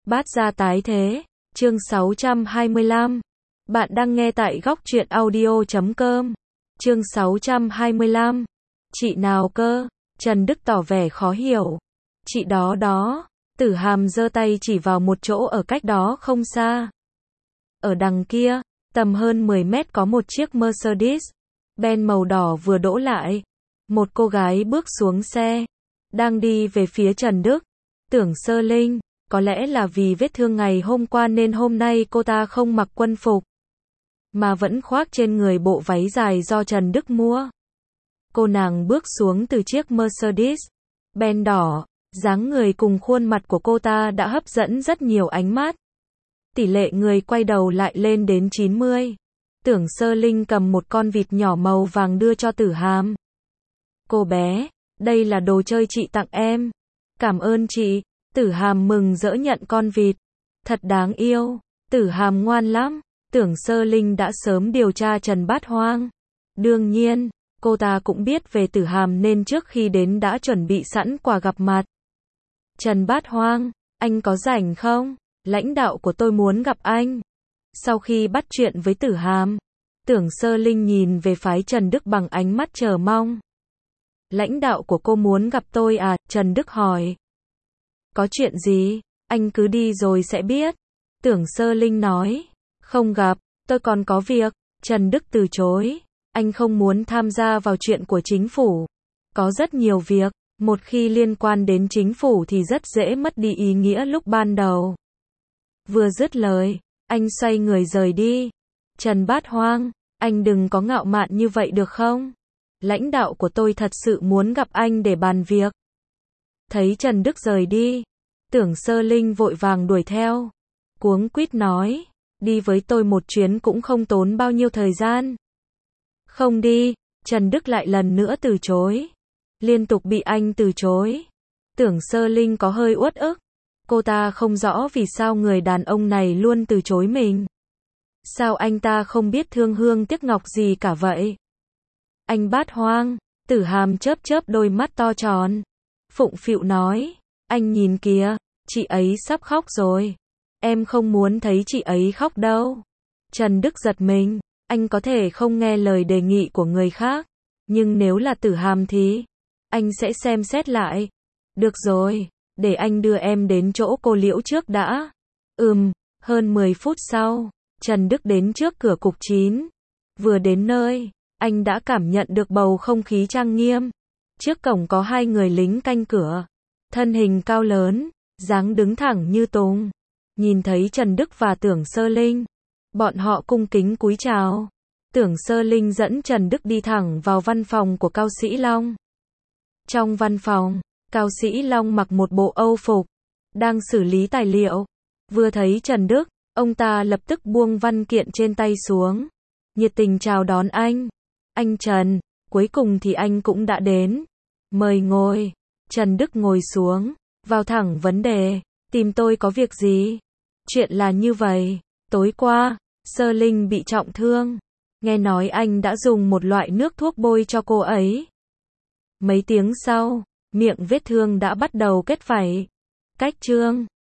Bát gia tái thế, chương 625. Bạn đang nghe tại góc truyện audio.com. Chương 625. Chị nào cơ? Trần Đức tỏ vẻ khó hiểu. Chị đó đó. Tử Hàm giơ tay chỉ vào một chỗ ở cách đó không xa. Ở đằng kia, tầm hơn 10 mét có một chiếc Mercedes-Benz màu đỏ vừa đỗ lại. Một cô gái bước xuống xe, đang đi về phía Trần Đức. Tưởng Sơ Linh, có lẽ là vì vết thương ngày hôm qua nên hôm nay cô ta không mặc quân phục, mà vẫn khoác trên người bộ váy dài do Trần Đức mua. Cô nàng bước xuống từ chiếc Mercedes-Benz đỏ, dáng người cùng khuôn mặt của cô ta đã hấp dẫn rất nhiều ánh mắt. Tỷ lệ người quay đầu lại lên đến 90. Tưởng Sơ Linh cầm một con vịt nhỏ màu vàng đưa cho Tử Hàm. Cô bé, đây là đồ chơi chị tặng em. Cảm ơn chị. Tử Hàm mừng rỡ nhận con vịt. Thật đáng yêu. Tử Hàm ngoan lắm. Tưởng Sơ Linh đã sớm điều tra Trần Bát Hoang. Đương nhiên, cô ta cũng biết về Tử Hàm nên trước khi đến đã chuẩn bị sẵn quà gặp mặt. Trần Bát Hoang, anh có rảnh không? Lãnh đạo của tôi muốn gặp anh. Sau khi bắt chuyện với Tử Hàm, Tưởng Sơ Linh nhìn về phái Trần Đức bằng ánh mắt chờ mong. Lãnh đạo của cô muốn gặp tôi à? Trần Đức hỏi. Có chuyện gì? Anh cứ đi rồi sẽ biết. Tưởng Sơ Linh nói. Không gặp, tôi còn có việc. Trần Đức từ chối. Anh không muốn tham gia vào chuyện của chính phủ. Có rất nhiều việc, một khi liên quan đến chính phủ thì rất dễ mất đi ý nghĩa lúc ban đầu. Vừa dứt lời, anh xoay người rời đi. Trần Bát Hoang, anh đừng có ngạo mạn như vậy được không? Lãnh đạo của tôi thật sự muốn gặp anh để bàn việc. Thấy Trần Đức rời đi, Tưởng Sơ Linh vội vàng đuổi theo. Cuống quýt nói, đi với tôi một chuyến cũng không tốn bao nhiêu thời gian. Không đi, Trần Đức lại lần nữa từ chối. Liên tục bị anh từ chối. Tưởng Sơ Linh có hơi uất ức. Cô ta không rõ vì sao người đàn ông này luôn từ chối mình. Sao anh ta không biết thương hương tiếc ngọc gì cả vậy? Anh Bát Hoang, Tử Hàm chớp chớp đôi mắt to tròn. Phụng phịu nói, anh nhìn kìa, chị ấy sắp khóc rồi. Em không muốn thấy chị ấy khóc đâu. Trần Đức giật mình, anh có thể không nghe lời đề nghị của người khác, nhưng nếu là Tử Hàm thì anh sẽ xem xét lại. Được rồi, để anh đưa em đến chỗ cô Liễu trước đã. Hơn 10 phút sau, Trần Đức đến trước cửa cục 9. Vừa đến nơi, anh đã cảm nhận được bầu không khí trang nghiêm. Trước cổng có hai người lính canh cửa, thân hình cao lớn, dáng đứng thẳng như tùng. Nhìn thấy Trần Đức và Tưởng Sơ Linh, bọn họ cung kính cúi chào. Tưởng Sơ Linh dẫn Trần Đức đi thẳng vào văn phòng của Cao Sĩ Long. Trong văn phòng, Cao Sĩ Long mặc một bộ âu phục, đang xử lý tài liệu. Vừa thấy Trần Đức, ông ta lập tức buông văn kiện trên tay xuống, nhiệt tình chào đón anh. Anh Trần, cuối cùng thì anh cũng đã đến. Mời ngồi. Trần Đức ngồi xuống, vào thẳng vấn đề. Tìm tôi có việc gì? Chuyện là như vậy, tối qua, Sơ Linh bị trọng thương. Nghe nói anh đã dùng một loại nước thuốc bôi cho cô ấy. Mấy tiếng sau, miệng vết thương đã bắt đầu kết vảy. Cách trương,